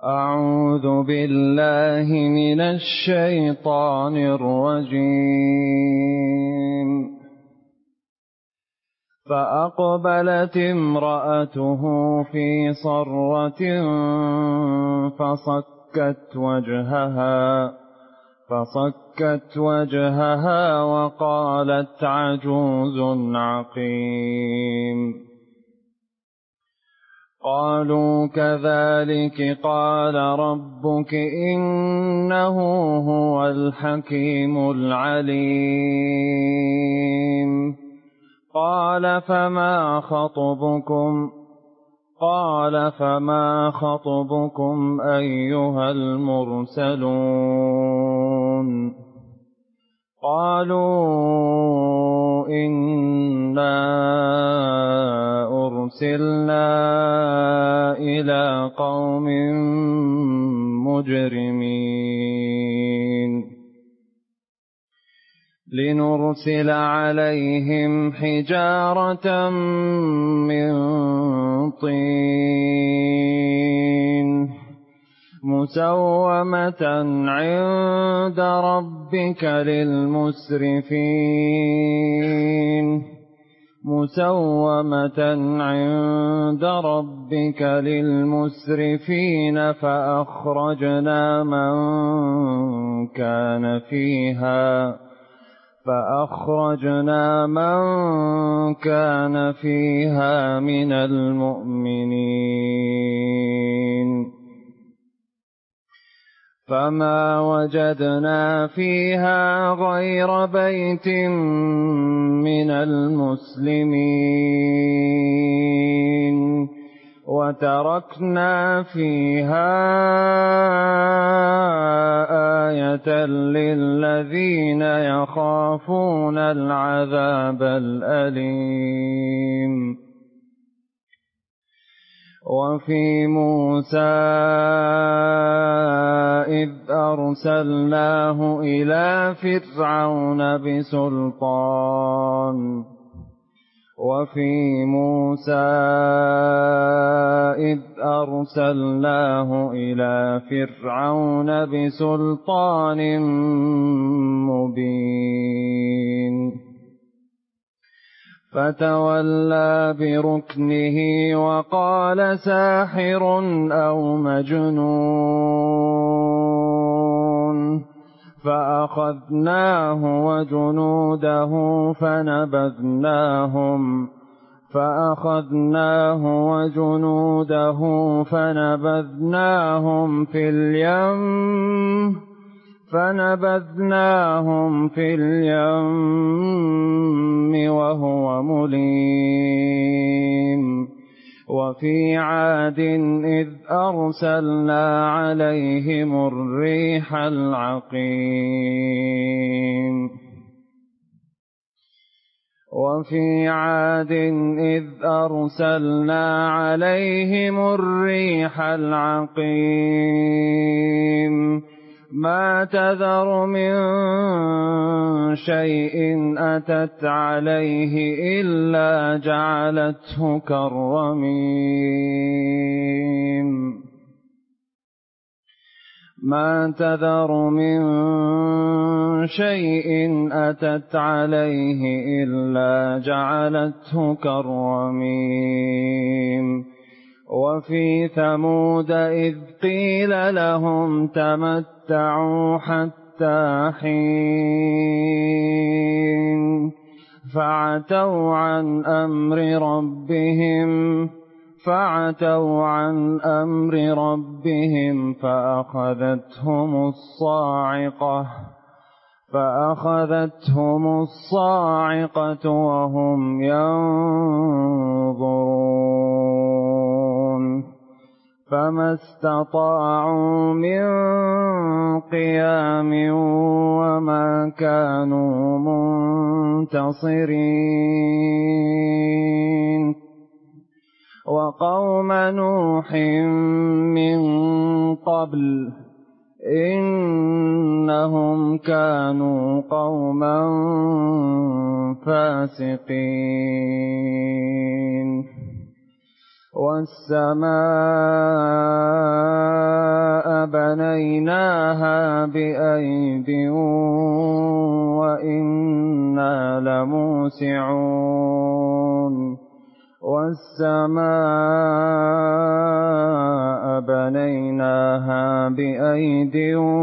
أعوذ بالله من الشيطان الرجيم. فأقبلت امرأته في صرة فصكت وجهها وقالت عجوز عقيم. قالوا كذلك قال ربك إنه هو الحكيم العليم. قال فما خطبكم أيها المرسلون. قالوا إنا أرسلنا إلى قوم مجرمين لنرسل عليهم حجارة من طين مسومة عند ربك للمسرفين فأخرجنا من كان فيها من المؤمنين فما وجدنا فيها غير بيت من المسلمين وتركنا فيها آية للذين يخافون العذاب الأليم. وفي موسى إذ أرسلناه إلى فرعون بسلطان مبين فتولى بركنه وقال ساحر أو مجنون. فأخذناه وجنوده فنبذناهم في اليم وهو مليم. وفي عاد إذ أرسلنا عليهم الريح العقيم. ما تذر من شيء أتت عليه إلا جعلته كالرميم. وفي ثمود إذ قيل لهم تمتعوا حتى حين فعتوا عن أمر ربهم فأخذتهم الصاعقة وهم ينظرون فما استطاعوا من قيام وما كانوا منتصرين. وقوم نوح من قبل إنهم كانوا قوما فاسقين. والسماء بنيناها بأيد وإنا لموسعون والسماء بنيناها بأيد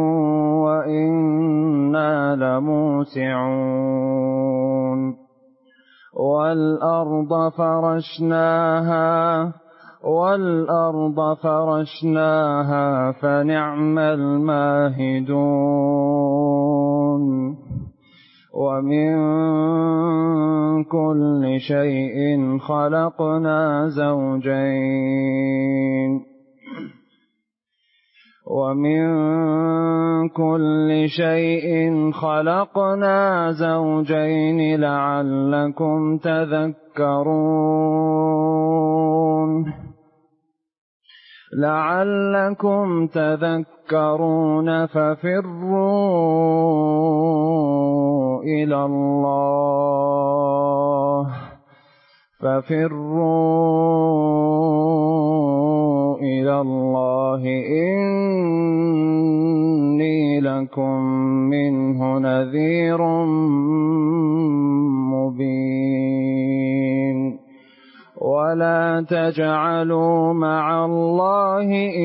وإنا لموسعون والأرض فرشناها فنعم الماهدون ومن كل شيء خلقنا زوجين لعلكم تذكرون ففروا إلى الله إني لكم منه نذير مبين ولا تجعلوا مع الله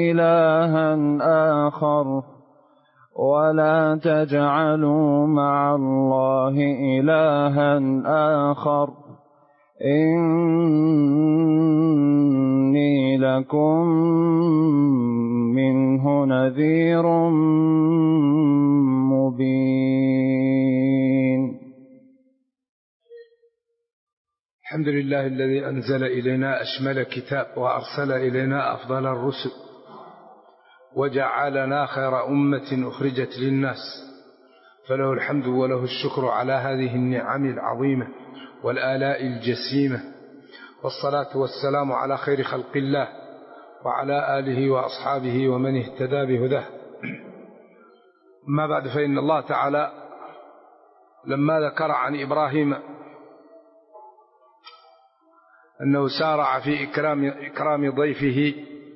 إلها آخر إني لكم منه نذير مبين. الحمد لله الذي أنزل إلينا أشمل كتاب وأرسل إلينا أفضل الرسل وجعلنا خير أمة أخرجت للناس، فله الحمد وله الشكر على هذه النعم العظيمة والآلاء الجسيمة، والصلاة والسلام على خير خلق الله وعلى آله وأصحابه ومن اهتدى بهداه. أما بعد، فإن الله تعالى لما ذكر عن إبراهيم أنه سارع في إكرام ضيفه،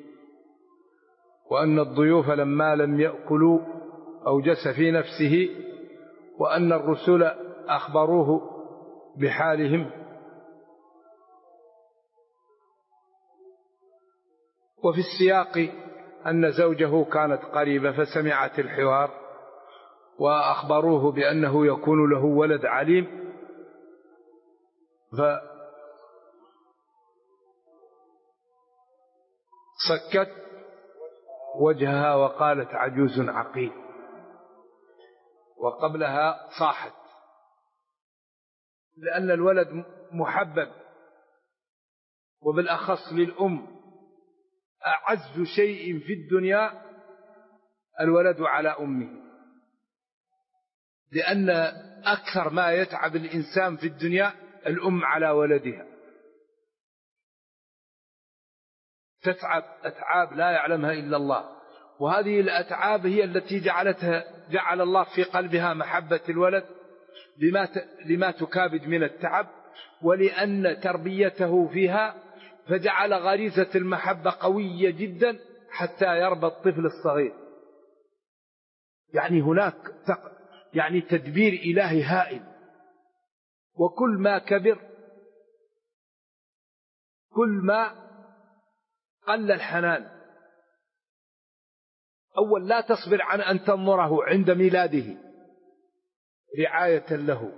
وأن الضيوف لما لم يأكلوا أوجس في نفسه، وأن الرسل أخبروه بحالهم، وفي السياق أن زوجه كانت قريبة فسمعت الحوار وأخبروه بأنه يكون له ولد عليم، فسكت وجهها وقالت عجوز عقيم، وقبلها صاحت، لأن الولد محبب، وبالأخص للأم أعز شيء في الدنيا الولد على أمه، لأن أكثر ما يتعب الإنسان في الدنيا الأم على ولدها، تتعب أتعاب لا يعلمها إلا الله، وهذه الأتعاب هي التي جعل الله في قلبها محبة الولد لما تكابد من التعب، ولأن تربيته فيها فجعل غريزة المحبة قوية جدا حتى يربى الطفل الصغير. يعني هناك تدبير إلهي هائل، وكل ما كبر كل ما قل الحنان. أول لا تصبر عن أن تنظره عند ميلاده رعاية له،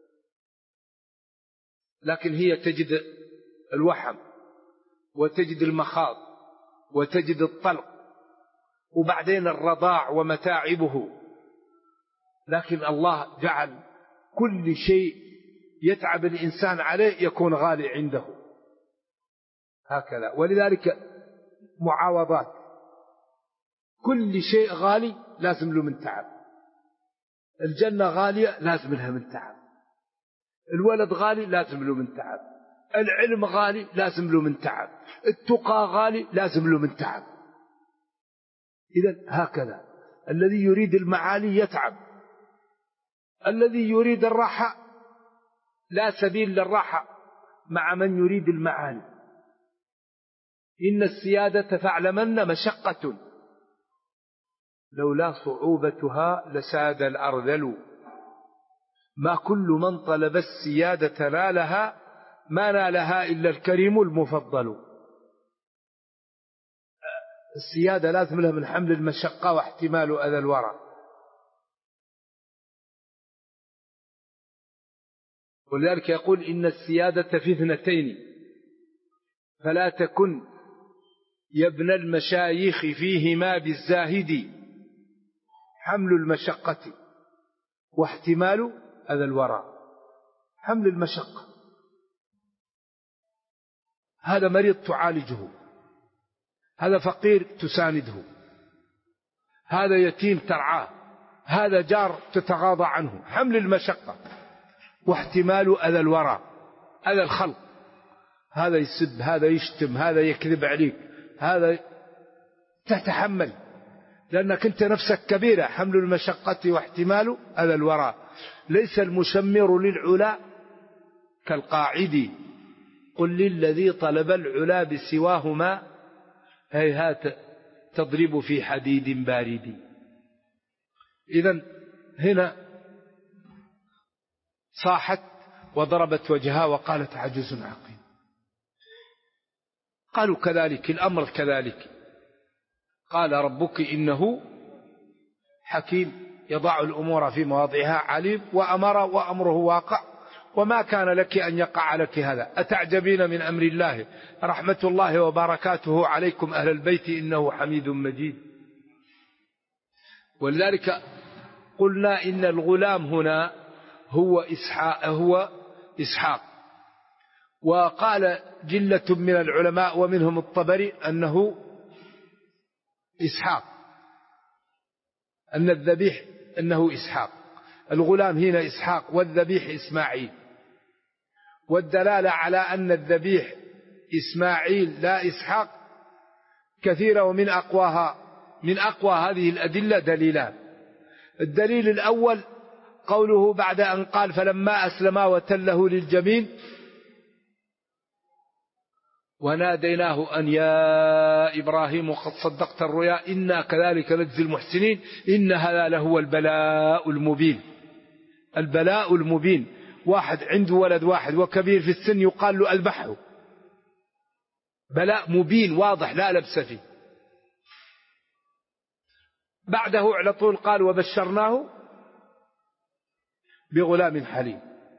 لكن هي تجد الوحم وتجد المخاض وتجد الطلق وبعدين الرضاع ومتاعبه، لكن الله جعل كل شيء يتعب الإنسان عليه يكون غالي عنده هكذا. ولذلك معاوضات، كل شيء غالي لازم له من تعب، الجنة غالية لازم لها من تعب، الولد غالي لازم له من تعب، العلم غالي لازم له من تعب، التقى غالي لازم له من تعب. إذن هكذا الذي يريد المعالي يتعب، الذي يريد الراحة لا سبيل للراحة مع من يريد المعالي. إن السيادة فاعلمن مشقة، لولا صعوبتها لساد الأرذل. ما كل من طلب السيادة نالها، ما نالها إلا الكريم المفضل. السيادة لازم لها من حمل المشقة واحتمال أذى الورى. ولذلك يقول إن السيادة في اثنتين، فلا تكن يا ابن المشايخ فيهما بالزاهد، حمل المشقة واحتمال أذى الورى. حمل المشقة، هذا مريض تعالجه، هذا فقير تسانده، هذا يتيم ترعاه، هذا جار تتغاضى عنه. حمل المشقة واحتمال أذى الورى، أذى الخلق، هذا يسب، هذا يشتم، هذا يكذب عليك، هذا تتحمل لأنك أنت نفسك كبيرة. حمل المشقة واحتمال أذى الورى. ليس المشمر للعلا كالقاعد، قل للذي طلب العلا بسواهما، هيهات تضرب في حديد بارد. إذن هنا صاحت وضربت وجهها وقالت عجوز عقيم. قالوا كذلك الأمر كذلك. قال ربك إنه حكيم يضع الأمور في مواضعها، عليم، وأمر وأمره واقع، وما كان لك أن يقع لك هذا. أتعجبين من أمر الله، رحمة الله وبركاته عليكم أهل البيت إنه حميد مجيد. ولذلك قلنا إن الغلام هنا هو إسحاق. وقال جلة من العلماء ومنهم الطبري أنه إسحاق، أن الذبيح أنه إسحاق. الغلام هنا إسحاق والذبيح إسماعيل. والدلالة على أن الذبيح إسماعيل لا إسحاق كثيرة، ومن أقوى هذه الأدلة دليلان. الدليل الأول قوله بعد أن قال فلما أسلما وتله للجبين وناديناه أن يا إبراهيم قد صدقت الرؤيا إنا كذلك نجزي المحسنين إن هذا لهو البلاء المبين. البلاء المبين، واحد عنده ولد واحد وكبير في السن يقال له أذبحه، بلاء مبين واضح لا لبس فيه. بعده على طول قال وبشرناه بغلام حليم.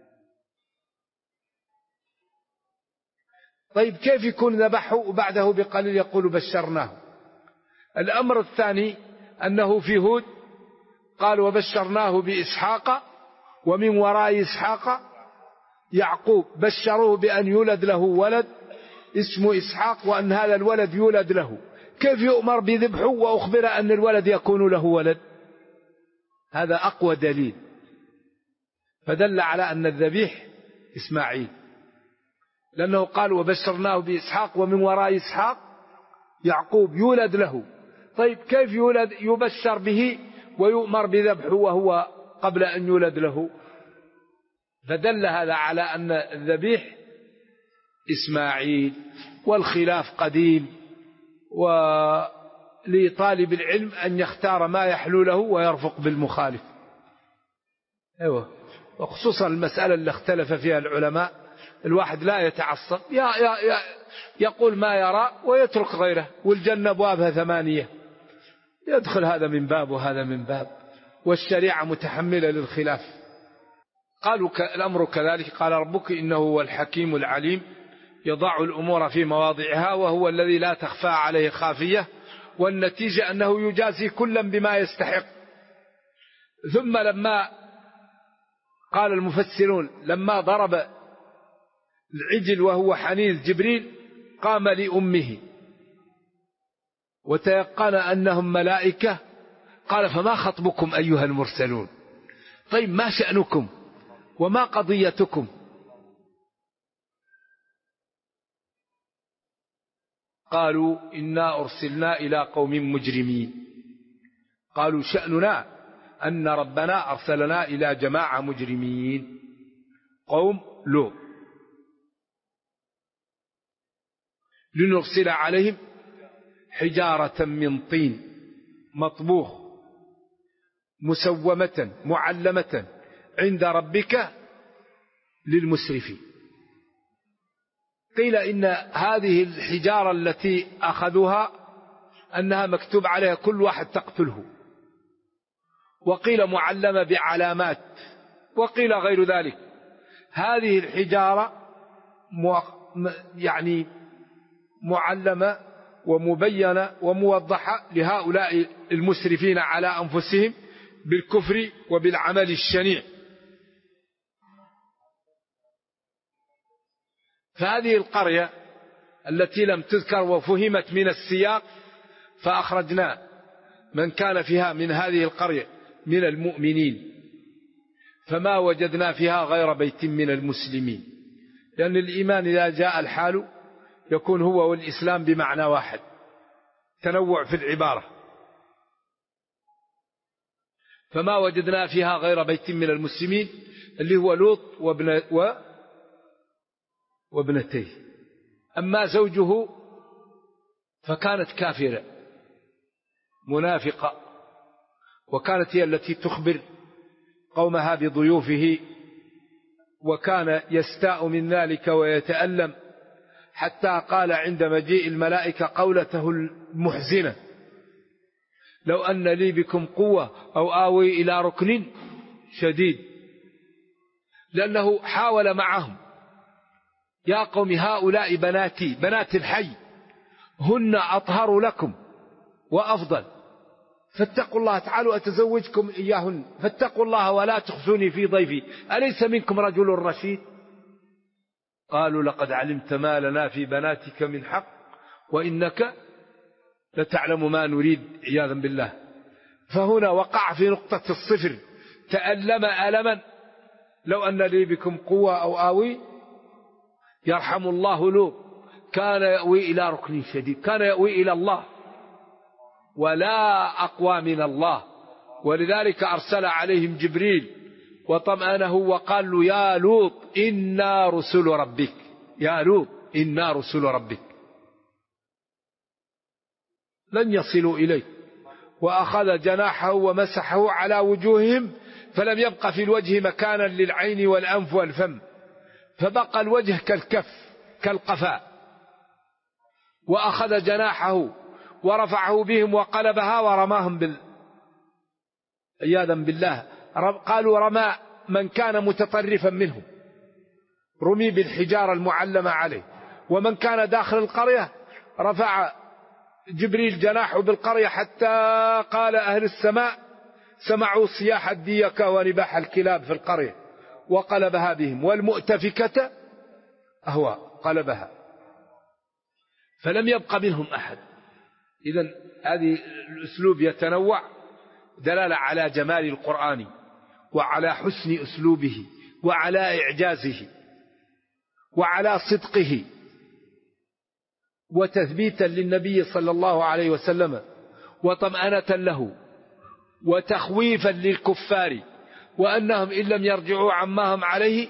طيب كيف يكون ذبحه وبعده بقليل يقول بشرناه؟ الأمر الثاني أنه في هود قال وبشرناه بإسحاق ومن وراء إسحاق يعقوب. بشروه بأن يولد له ولد اسمه إسحاق وأن هذا الولد يولد له. كيف يؤمر بذبحه وأخبر أن الولد يكون له ولد؟ هذا أقوى دليل، فدل على أن الذبيح إسماعيل، لأنه قال وبشرناه بإسحاق ومن وراء إسحاق يعقوب يولد له. طيب كيف يبشر به ويؤمر بذبحه وهو قبل أن يولد له؟ فدل هذا على أن الذبيح إسماعيل. والخلاف قديم، ولطالب العلم أن يختار ما يحلو له ويرفق بالمخالف. وخصوصا المسألة اللي اختلف فيها العلماء، الواحد لا يتعصب، يقول ما يرى ويترك غيره، والجنة أبوابها 8، يدخل هذا من باب وهذا من باب، والشريعة متحملة للخلاف. قالوا الأمر كذلك. قال ربك إنه هو الحكيم العليم يضع الأمور في مواضعها وهو الذي لا تخفى عليه خافية، والنتيجة أنه يجازي كلا بما يستحق. ثم لما قال المفسرون لما ضرب العجل وهو حنين جبريل قام لأمه وتيقن أنهم ملائكة، قال فما خطبكم أيها المرسلون؟ طيب ما شأنكم وما قضيتكم؟ قالوا إنا أرسلنا إلى قوم مجرمين. قالوا شأننا أن ربنا أرسلنا إلى جماعة مجرمين، قوم لوط، لنرسل عليهم حجارة من طين مطبوخ مسومة معلمة عند ربك للمسرفين. قيل إن هذه الحجارة التي أخذوها أنها مكتوب عليها كل واحد تقتله، وقيل معلمة بعلامات، وقيل غير ذلك. هذه الحجارة يعني معلمة ومبينة وموضحة لهؤلاء المسرفين على أنفسهم بالكفر وبالعمل الشنيع. فهذه القرية التي لم تذكر وفهمت من السياق، فأخرجنا من كان فيها من هذه القرية من المؤمنين فما وجدنا فيها غير بيت من المسلمين، لأن الإيمان إذا جاء الحال يكون هو والإسلام بمعنى واحد، تنوع في العبارة. فما وجدنا فيها غير بيت من المسلمين اللي هو لوط وابنتيه. أما زوجه فكانت كافرة منافقة، وكانت هي التي تخبر قومها بضيوفه، وكان يستاء من ذلك ويتألم، حتى قال عند مجيء الملائكة قولته المحزنة: لو أن لي بكم قوة أو آوي إلى ركن شديد. لأنه حاول معهم: يا قوم هؤلاء بناتي بنات الحي هن أطهر لكم وأفضل، فاتقوا الله، تعالوا أتزوجكم إياهن، فاتقوا الله ولا تخزوني في ضيفي، أليس منكم رجل رشيد؟ قالوا: لقد علمت ما لنا في بناتك من حق وإنك لتعلم ما نريد، عياذا بالله. فهنا وقع في نقطة الصفر، تألم ألما: لو أن لي بكم قوة أو آوي. يرحم الله لوط، كان يأوي إلى ركن شديد، كان يأوي إلى الله ولا أقوى من الله، ولذلك أرسل عليهم جبريل وطمأنه وقال له: يا لوط إنا رسل ربك، يا لوط إنا رسل ربك لن يصلوا إليك. وأخذ جناحه ومسحه على وجوههم فلم يبق في الوجه مكانا للعين والأنف والفم، فبقى الوجه كالكف كالقفاء. وأخذ جناحه ورفعه بهم وقلبها ورماهم عياذا بالله. قالوا رمى من كان متطرفا منهم، رمي بالحجارة المعلمة عليه. ومن كان داخل القرية رفع جبريل جناحه بالقرية حتى قال أهل السماء سمعوا صياح الديكة ونباح الكلاب في القرية، وقلبها بهم. والمؤتفكة أهوى قلبها، فلم يبق منهم أحد. إذن هذه الأسلوب يتنوع، دلالة على جمال القرآن وعلى حسن أسلوبه وعلى إعجازه وعلى صدقه، وتثبيتا للنبي صلى الله عليه وسلم، وطمأنة له، وتخويفا للكفار، وأنهم إن لم يرجعوا عما هم عليه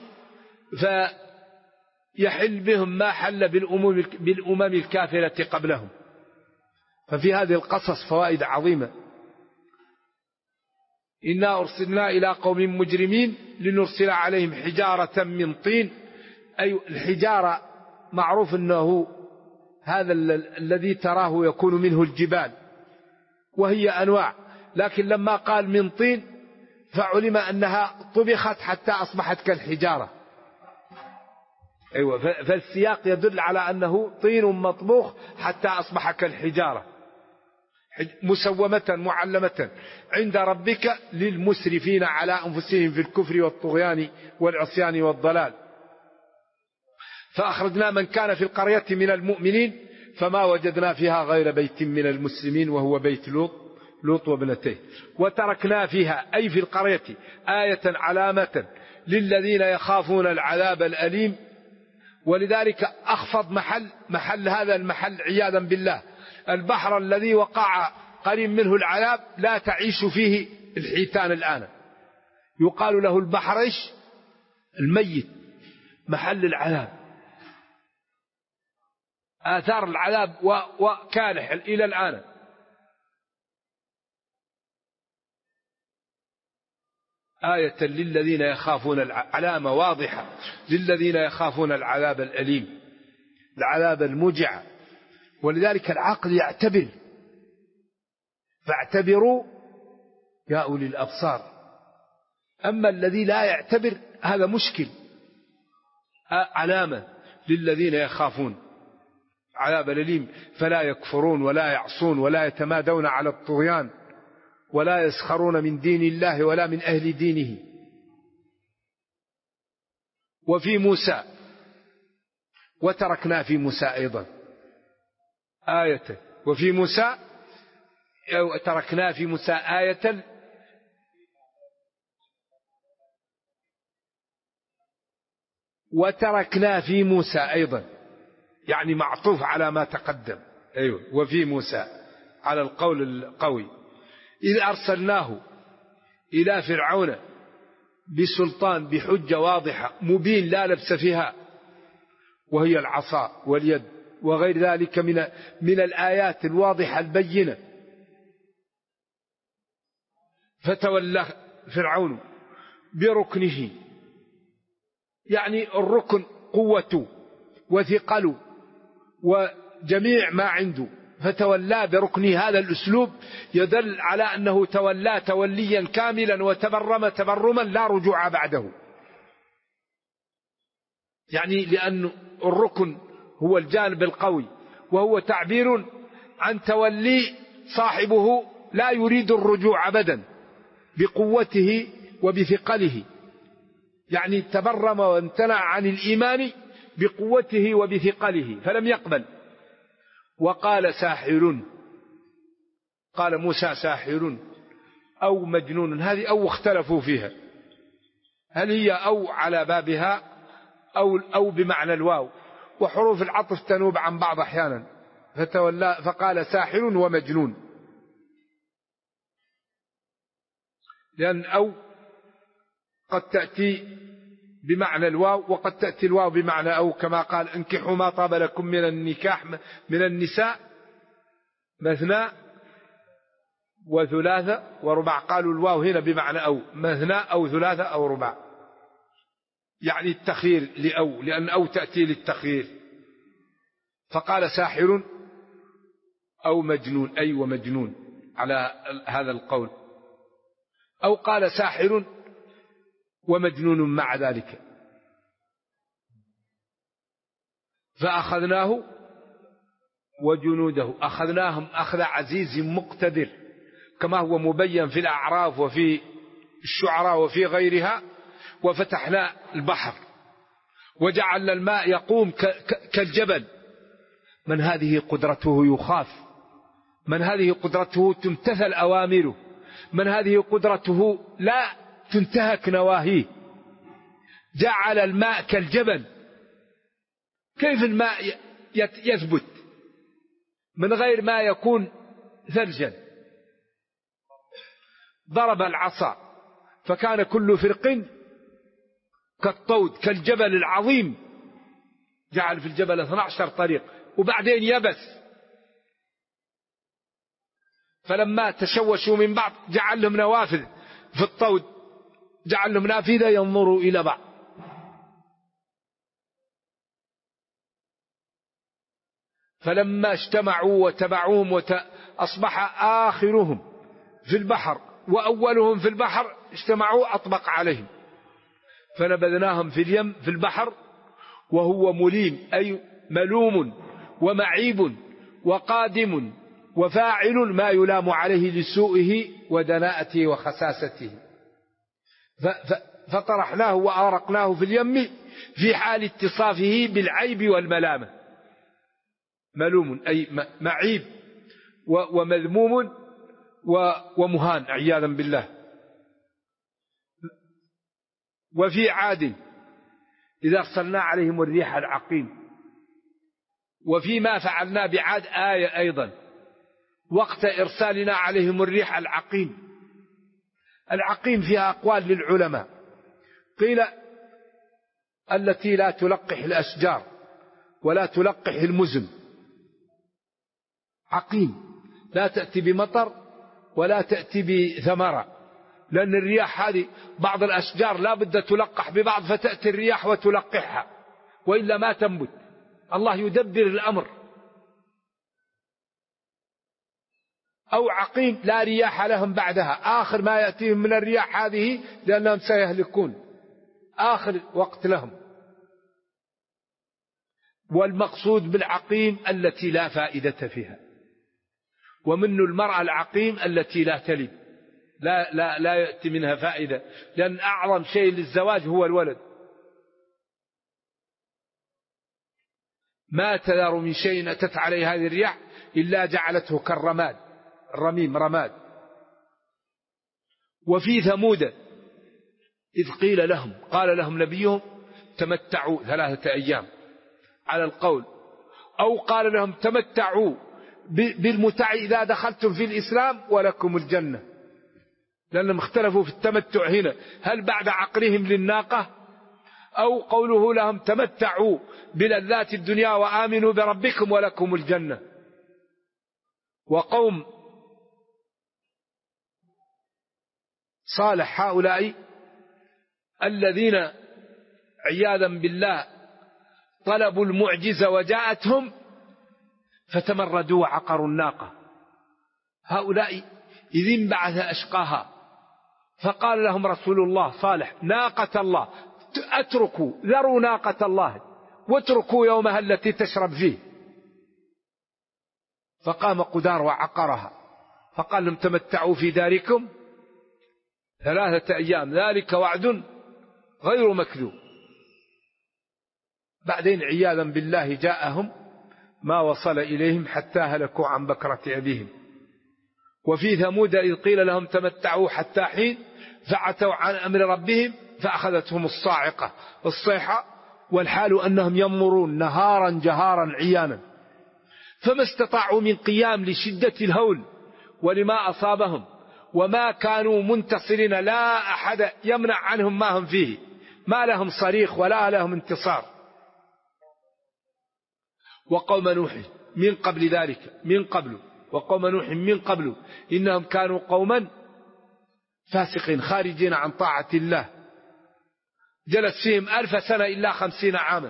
فيحل بهم ما حل بالأمم الكافرة قبلهم. ففي هذه القصص فوائد عظيمة. إنا أرسلنا إلى قوم مجرمين لنرسل عليهم حجارة من طين. أي الحجارة معروف أنه هذا الذي تراه يكون منه الجبال، وهي أنواع، لكن لما قال من طين فعلم أنها طبخت حتى أصبحت كالحجارة. أيوة، فالسياق يدل على أنه طين مطبوخ حتى أصبح كالحجارة، مسومة معلمة عند ربك للمسرفين على أنفسهم في الكفر والطغيان والعصيان والضلال. فأخرجنا من كان في القرية من المؤمنين فما وجدنا فيها غير بيت من المسلمين وهو بيت لوط وابنتيه. وتركنا فيها أي في القرية آية علامة للذين يخافون العذاب الأليم. ولذلك أخفض محل هذا المحل عياذا بالله البحر الذي وقع قريب منه العذاب لا تعيش فيه الحيتان الآن، يقال له البحر الميت، محل العذاب، آثار العذاب وكالح إلى الآن. آية للذين يخافون، علامة واضحة للذين يخافون العذاب الأليم، العذاب الموجع. ولذلك العقل يعتبر، فاعتبروا يا أولي الأبصار. أما الذي لا يعتبر هذا مشكل. علامة للذين يخافون عذاب الأليم، فلا يكفرون ولا يعصون ولا يتمادون على الطغيان ولا يسخرون من دين الله ولا من أهل دينه. وفي موسى، وتركنا في موسى أيضا آية، وفي موسى تركنا في موسى آية وتركنا في موسى أيضا، يعني معطوف على ما تقدم. أيوة، وفي موسى على القول القوي، إذ أرسلناه إلى فرعون بسلطان، بحجة واضحة مبين لا لبس فيها، وهي العصا واليد وغير ذلك من الآيات الواضحة البينة. فتولى فرعون بركنه، يعني الركن قوته وثقله وجميع ما عنده، فتولى بركنه. هذا الأسلوب يدل على أنه تولى توليا كاملا وتبرم تبرما لا رجوع بعده، يعني لأن الركن هو الجانب القوي، وهو تعبير عن تولي صاحبه لا يريد الرجوع أبدا بقوته وبثقله، يعني تبرم وامتنع عن الإيمان بقوته وبثقله فلم يقبل. وقال ساحر، قال موسى ساحر أو مجنون. هذه أو اختلفوا فيها، هل هي أو على بابها أو بمعنى الواو، وحروف العطف تنوب عن بعض أحيانا. فتولى فقال ساحر ومجنون، لأن أو قد تأتي بمعنى الواو وقد تأتي الواو بمعنى أو، كما قال انكحوا ما طاب لكم من النكاح من النساء مثنى وثلاثة ورباع. قالوا الواو هنا بمعنى أو، مثنى أو ثلاثة أو رباع، يعني التخيير لأو، لأن أو تأتي للتخيير. فقال ساحر أو مجنون، أي ومجنون على هذا القول، أو قال ساحر ومجنون مع ذلك. فأخذناه وجنوده، أخذناهم أخذ عزيز مقتدر، كما هو مبين في الأعراف وفي الشعراء وفي غيرها. وفتحنا البحر وجعلنا الماء يقوم كالجبل. من هذه قدرته يخاف، من هذه قدرته تمتثل أوامره، من هذه قدرته لا تنتهك نواهيه. جعل الماء كالجبل. كيف الماء يثبت من غير ما يكون ثلجا؟ ضرب العصا فكان كل فرق كالطود كالجبل العظيم. جعل في الجبل 12 طريق وبعدين يبس. فلما تشوشوا من بعض جعل لهم نوافذ في الطود، جعل لهم نافذة ينظروا إلى بعض. فلما اجتمعوا وتبعوهم أصبح آخرهم في البحر وأولهم في البحر اجتمعوا أطبق عليهم. فنبذناهم في اليم في البحر وهو مليم، أي ملوم ومعيب وقادم وفاعل ما يلام عليه لسوءه ودناءته وخساسته. فطرحناه وأرقناه في اليم في حال اتصافه بالعيب والملامة. ملوم أي معيب ومذموم ومهان عياذا بالله. وفي عاد إذا أرسلنا عليهم الريح العقيم. وفيما فعلنا بعاد آية أيضا وقت إرسالنا عليهم الريح العقيم. العقيم فيها أقوال للعلماء، قيل التي لا تلقح الأشجار ولا تلقح المزن. عقيم لا تأتي بمطر ولا تأتي بثمرة، لأن الرياح هذه بعض الأشجار لا بد تلقح ببعض، فتأتي الرياح وتلقحها وإلا ما تنبت. الله يدبر الأمر. أو عقيم لا رياح لهم بعدها، آخر ما يأتيهم من الرياح هذه لأنهم سيهلكون، آخر وقت لهم. والمقصود بالعقيم التي لا فائدة فيها، ومن المرأة العقيم التي لا تلد، لا يأتي منها فائدة، لأن أعظم شيء للزواج هو الولد. ما تذر من شيء أتت عليه هذه الرياح إلا جعلته كالرماد، الرميم رماد. وفي ثمود إذ قال لهم نبيهم تمتعوا 3 أيام على القول، أو قال لهم تمتعوا بالمتع إذا دخلتم في الإسلام ولكم الجنة، لأنهم اختلفوا في التمتع هنا، هل بعد عقلهم للناقة، أو قوله لهم تمتعوا بلذات الدنيا وآمنوا بربكم ولكم الجنة. وقوم صالح هؤلاء الذين عياذا بالله طلبوا المعجزة وجاءتهم فتمردوا وعقروا الناقة. هؤلاء إذ انبعث أشقاها فقال لهم رسول الله صالح ناقة الله ذروا ناقة الله واتركوا يومها التي تشرب فيه. فقام قدار وعقرها فقال لهم تمتعوا في داركم 3 أيام ذلك وعد غير مكذوب. بعدين عياذا بالله جاءهم ما وصل إليهم حتى هلكوا عن بكرة أبيهم. وفي ثمود إذ قيل لهم تمتعوا حتى حين فعتوا عن أمر ربهم فأخذتهم الصاعقة الصيحة والحال أنهم يمرون نهارا جهارا عيانا فما استطاعوا من قيام لشدة الهول ولما أصابهم وما كانوا منتصرين، لا أحد يمنع عنهم ما هم فيه، ما لهم صريخ ولا لهم انتصار. وقوم نوح من قبل ذلك وقوم نوح من قبل إنهم كانوا قوما فاسقين خارجين عن طاعة الله، جلس فيهم 1000 سنة إلا 50 عاما.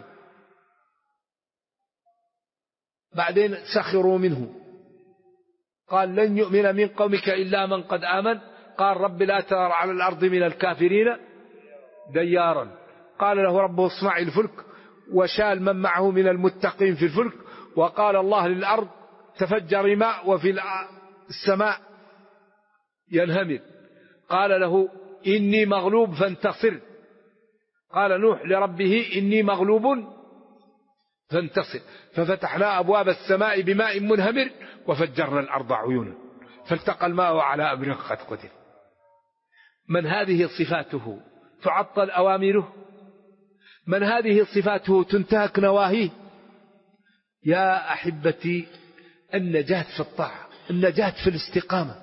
بعدين سخروا منه قال لن يؤمن من قومك إلا من قد آمن، قال رب لا تذر على الأرض من الكافرين ديارا. قال له ربه اصنع الفلك وشال من معه من المتقين في الفلك، وقال الله للأرض تفجري ماء وفي السماء ينهمر. قال له إني مغلوب فانتصر، قال نوح لربه إني مغلوب فانتصر، ففتحنا أبواب السماء بماء منهمر وفجرنا الأرض عيونا فالتقى الماء على أمر قد قدر. من هذه صفاته تعطل أوامره، من هذه صفاته تنتهك نواهيه. يا أحبتي النجاة في الطاعة، النجاة في الاستقامة،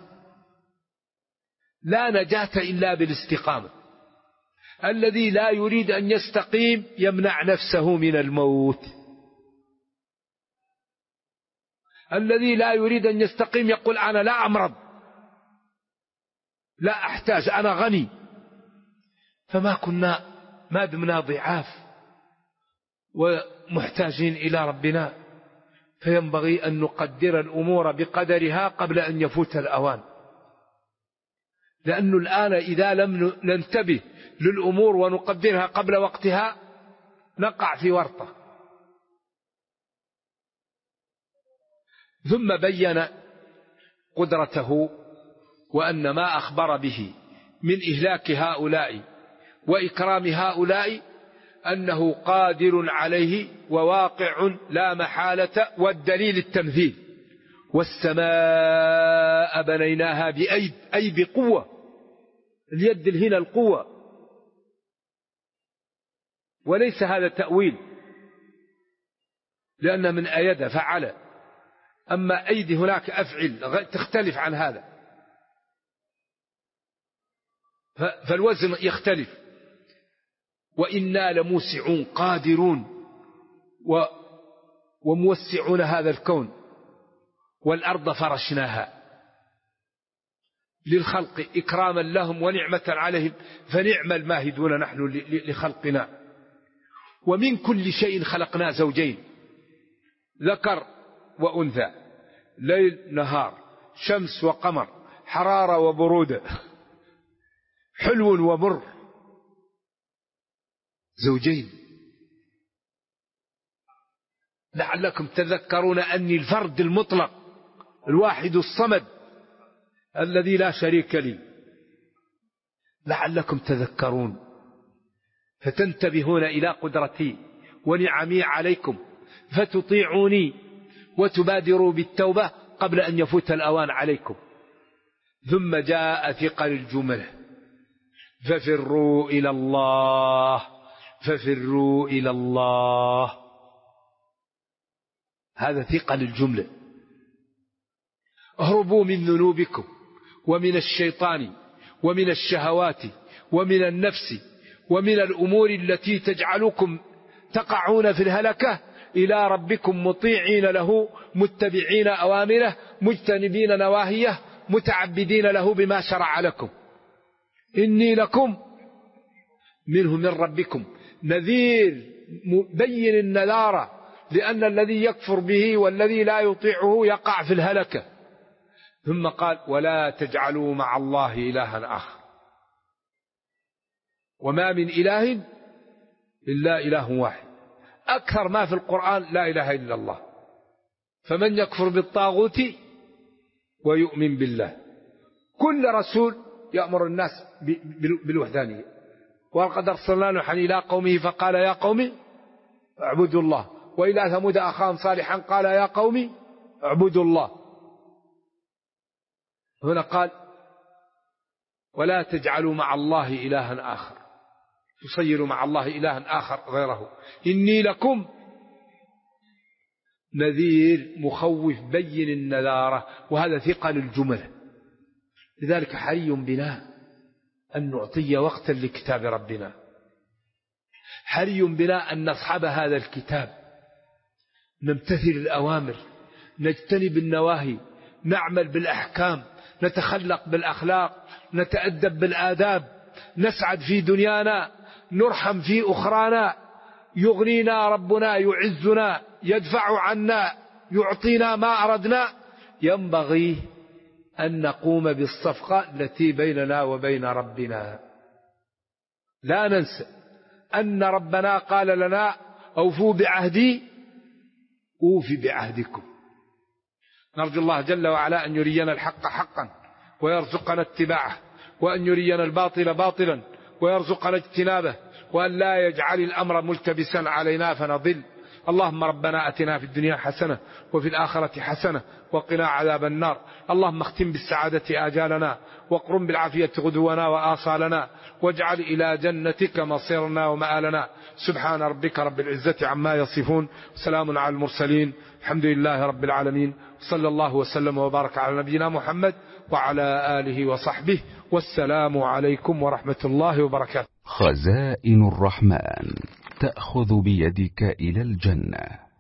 لا نجاة إلا بالاستقامة. الذي لا يريد أن يستقيم يمنع نفسه من الموت، الذي لا يريد أن يستقيم يقول أنا لا أمرض لا أحتاج أنا غني. ما دمنا ضعاف ومحتاجين إلى ربنا فينبغي أن نقدر الأمور بقدرها قبل أن يفوت الأوان، لأنه الآن إذا لم ننتبه للأمور ونقدرها قبل وقتها نقع في ورطة. ثم بين قدرته وأن ما أخبر به من إهلاك هؤلاء وإكرام هؤلاء أنه قادر عليه وواقع لا محالة، والدليل التمثيل. والسماء بنيناها بأيد أي بقوة، اليد هنا القوة، وليس هذا تأويل لأن من أيد فعل، أما أيدي هناك أفعل تختلف عن هذا، فالوزن يختلف. وإنا لموسعون قادرون وموسعون هذا الكون. والأرض فرشناها للخلق إكراما لهم ونعمة عليهم، فنعم الماهدون نحن لخلقنا. ومن كل شيء خلقنا زوجين، ذكر وأنثى، ليل نهار، شمس وقمر، حرارة وبرودة، حلو ومر، زوجين لعلكم تذكرون أني الفرد المطلق الواحد الصمد الذي لا شريك لي، لعلكم تذكرون فتنتبهون إلى قدرتي ونعمي عليكم فتطيعوني وتبادروا بالتوبة قبل أن يفوت الأوان عليكم. ثم جاء ثقل الجملة، ففروا إلى الله، ففروا إلى الله، هذا ثقل الجملة. اهربوا من ذنوبكم ومن الشيطان ومن الشهوات ومن النفس ومن الأمور التي تجعلكم تقعون في الهلكة إلى ربكم مطيعين له متبعين أوامره مجتنبين نواهيه متعبدين له بما شرع لكم. إني لكم منه من ربكم نذير بين النذارة، لأن الذي يكفر به والذي لا يطيعه يقع في الهلكة. ثم قال ولا تجعلوا مع الله إلها آخر، وما من إله إلا إله واحد. أكثر ما في القرآن لا إله إلا الله. فمن يكفر بالطاغوت ويؤمن بالله، كل رسول يأمر الناس بالوحدانية. ولقد أرسلنا نوحا إلى قومه فقال يا قوم اعبدوا الله، وإلى ثمود أخاهم صالحا قال يا قوم اعبدوا الله. هنا قال ولا تجعلوا مع الله إلها آخر، تصيروا مع الله إلها آخر غيره. إني لكم نذير مخوف بين النذارة، وهذا ثقل الجمل. لذلك حري بنا أن نعطي وقتا لكتاب ربنا، حري بنا أن نصحب هذا الكتاب، نمتثل الأوامر، نجتنب النواهي، نعمل بالأحكام، نتخلق بالأخلاق، نتأدب بالآداب، نسعد في دنيانا، نرحم في أخرانا، يغنينا ربنا، يعزنا، يدفع عنا، يعطينا ما أردنا. ينبغي أن نقوم بالصفقة التي بيننا وبين ربنا. لا ننسى أن ربنا قال لنا أوفوا بعهدي أوفي بعهدكم. نرجو الله جل وعلا أن يرينا الحق حقا ويرزقنا اتباعه، وأن يرينا الباطل باطلا ويرزقنا اجتنابه، وأن لا يجعل الأمر ملتبسا علينا فنضل. اللهم ربنا أتنا في الدنيا حسنة وفي الآخرة حسنة وقنا عذاب النار. اللهم اختم بالسعادة آجالنا، واقرم بالعافية غدونا وآصالنا، واجعل إلى جنتك مصيرنا ومآلنا. سبحان ربك رب العزة عما يصفون، سلام على المرسلين، الحمد لله رب العالمين، صلى الله وسلم وبارك على نبينا محمد وعلى آله وصحبه، والسلام عليكم ورحمة الله وبركاته. خزائن الرحمن تأخذ بيدك إلى الجنة.